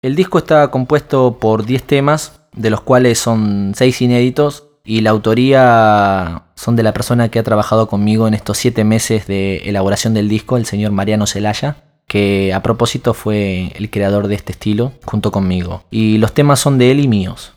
El disco está compuesto por 10 temas, de los cuales son 6 inéditos, y la autoría son de la persona que ha trabajado conmigo en estos 7 meses de elaboración del disco, el señor Mariano Celaya, que a propósito fue el creador de este estilo junto conmigo. Y los temas son de él y míos.